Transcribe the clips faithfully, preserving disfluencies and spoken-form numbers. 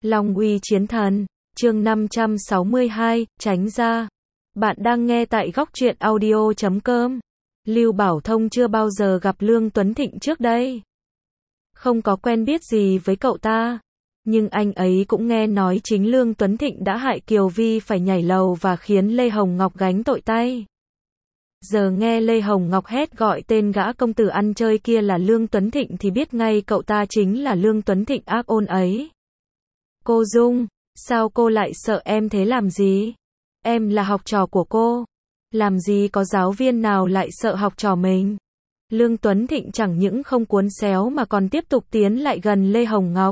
Long uy chiến thần, chương năm trăm sáu mươi hai, tránh ra. Bạn đang nghe tại góc truyện audio chấm com. Lưu Bảo Thông chưa bao giờ gặp Lương Tuấn Thịnh trước đây. Không có quen biết gì với cậu ta. Nhưng anh ấy cũng nghe nói chính Lương Tuấn Thịnh đã hại Kiều Vi phải nhảy lầu và khiến Lê Hồng Ngọc gánh tội tay. Giờ nghe Lê Hồng Ngọc hét gọi tên gã công tử ăn chơi kia là Lương Tuấn Thịnh thì biết ngay cậu ta chính là Lương Tuấn Thịnh ác ôn ấy. Cô Dung, sao cô lại sợ em thế làm gì? Em là học trò của cô. Làm gì có giáo viên nào lại sợ học trò mình? Lương Tuấn Thịnh chẳng những không cuốn xéo mà còn tiếp tục tiến lại gần Lê Hồng Ngọc.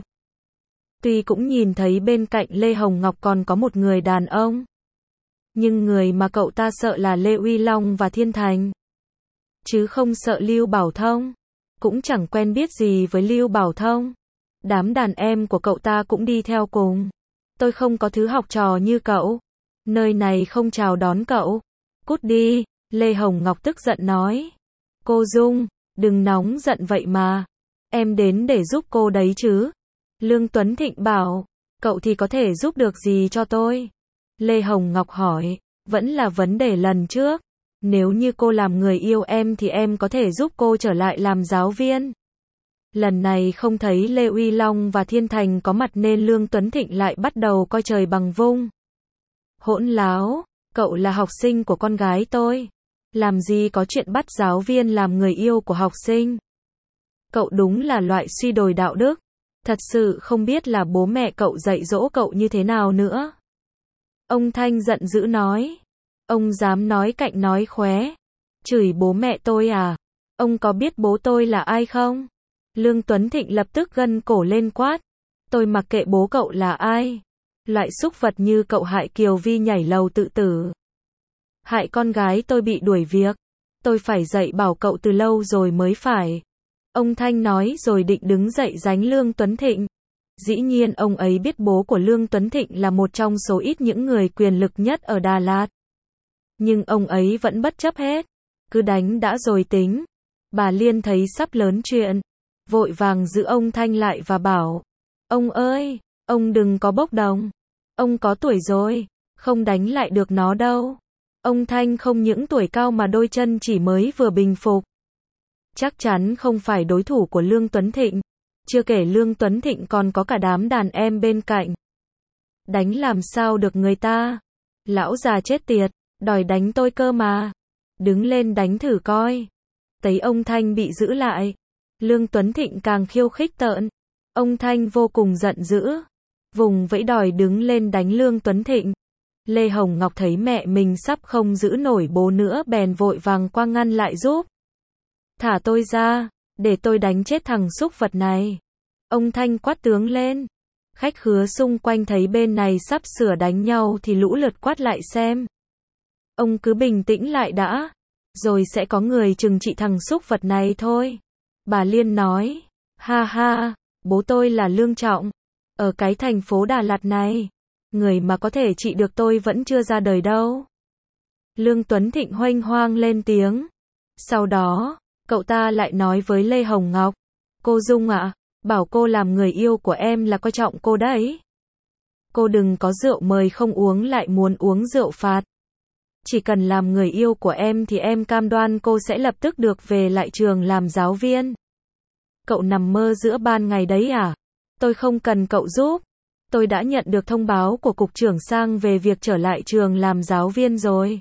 Tuy cũng nhìn thấy bên cạnh Lê Hồng Ngọc còn có một người đàn ông. Nhưng người mà cậu ta sợ là Lê Uy Long và Thiên Thành. Chứ không sợ Lưu Bảo Thông. Cũng chẳng quen biết gì với Lưu Bảo Thông. Đám đàn em của cậu ta cũng đi theo cùng. Tôi không có thứ học trò như cậu. Nơi này không chào đón cậu. Cút đi, Lê Hồng Ngọc tức giận nói. Cô Dung, đừng nóng giận vậy mà. Em đến để giúp cô đấy chứ. Lương Tuấn Thịnh bảo, cậu thì có thể giúp được gì cho tôi? Lê Hồng Ngọc hỏi, vẫn là vấn đề lần trước. Nếu như cô làm người yêu em thì em có thể giúp cô trở lại làm giáo viên. Lần này không thấy Lê Uy Long và Thiên Thành có mặt nên Lương Tuấn Thịnh lại bắt đầu coi trời bằng vung. Hỗn láo, cậu là học sinh của con gái tôi. Làm gì có chuyện bắt giáo viên làm người yêu của học sinh. Cậu đúng là loại suy đồi đạo đức. Thật sự không biết là bố mẹ cậu dạy dỗ cậu như thế nào nữa. Ông Thanh giận dữ nói. Ông dám nói cạnh nói khóe. Chửi bố mẹ tôi à? Ông có biết bố tôi là ai không? Lương Tuấn Thịnh lập tức gân cổ lên quát. Tôi mặc kệ bố cậu là ai. Loại súc vật như cậu hại Kiều Vi nhảy lầu tự tử. Hại con gái tôi bị đuổi việc. Tôi phải dạy bảo cậu từ lâu rồi mới phải. Ông Thanh nói rồi định đứng dậy đánh Lương Tuấn Thịnh. Dĩ nhiên ông ấy biết bố của Lương Tuấn Thịnh là một trong số ít những người quyền lực nhất ở Đà Lạt. Nhưng ông ấy vẫn bất chấp hết. Cứ đánh đã rồi tính. Bà Liên thấy sắp lớn chuyện. Vội vàng giữ ông Thanh lại và bảo. Ông ơi, ông đừng có bốc đồng. Ông có tuổi rồi, không đánh lại được nó đâu. Ông Thanh không những tuổi cao mà đôi chân chỉ mới vừa bình phục. Chắc chắn không phải đối thủ của Lương Tuấn Thịnh. Chưa kể Lương Tuấn Thịnh còn có cả đám đàn em bên cạnh. Đánh làm sao được người ta? Lão già chết tiệt, đòi đánh tôi cơ mà. Đứng lên đánh thử coi. Thấy ông Thanh bị giữ lại. Lương Tuấn Thịnh càng khiêu khích tợn. Ông Thanh vô cùng giận dữ. Vùng vẫy đòi đứng lên đánh Lương Tuấn Thịnh. Lê Hồng Ngọc thấy mẹ mình sắp không giữ nổi bố nữa bèn vội vàng qua ngăn lại giúp. Thả tôi ra, để tôi đánh chết thằng súc vật này. Ông Thanh quát tướng lên. Khách khứa xung quanh thấy bên này sắp sửa đánh nhau thì lũ lượt quát lại xem. Ông cứ bình tĩnh lại đã, rồi sẽ có người trừng trị thằng súc vật này thôi. Bà Liên nói, ha ha, bố tôi là Lương Trọng. Ở cái thành phố Đà Lạt này, người mà có thể trị được tôi vẫn chưa ra đời đâu. Lương Tuấn Thịnh hoanh hoang lên tiếng. Sau đó, cậu ta lại nói với Lê Hồng Ngọc. Cô Dung ạ, bảo cô làm người yêu của em là coi trọng cô đấy. Cô đừng có rượu mời không uống lại muốn uống rượu phạt. Chỉ cần làm người yêu của em thì em cam đoan cô sẽ lập tức được về lại trường làm giáo viên. Cậu nằm mơ giữa ban ngày đấy à? Tôi không cần cậu giúp. Tôi đã nhận được thông báo của Cục trưởng Sang về việc trở lại trường làm giáo viên rồi.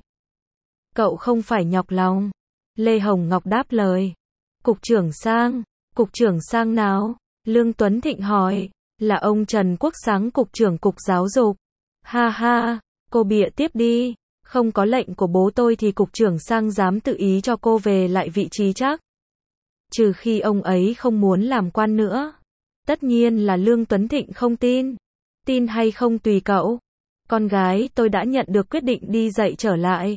Cậu không phải nhọc lòng. Lê Hồng Ngọc đáp lời. Cục trưởng Sang? Cục trưởng Sang nào? Lương Tuấn Thịnh hỏi. Là ông Trần Quốc Sáng, Cục trưởng Cục Giáo dục. Ha ha, cô bịa tiếp đi. Không có lệnh của bố tôi thì Cục trưởng Sang dám tự ý cho cô về lại vị trí chắc. Trừ khi ông ấy không muốn làm quan nữa. Tất nhiên là Lương Tuấn Thịnh không tin. Tin hay không tùy cậu. Con gái tôi đã nhận được quyết định đi dạy trở lại.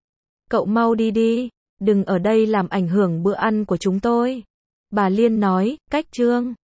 Cậu mau đi đi. Đừng ở đây làm ảnh hưởng bữa ăn của chúng tôi. Bà Liên nói, cách trương.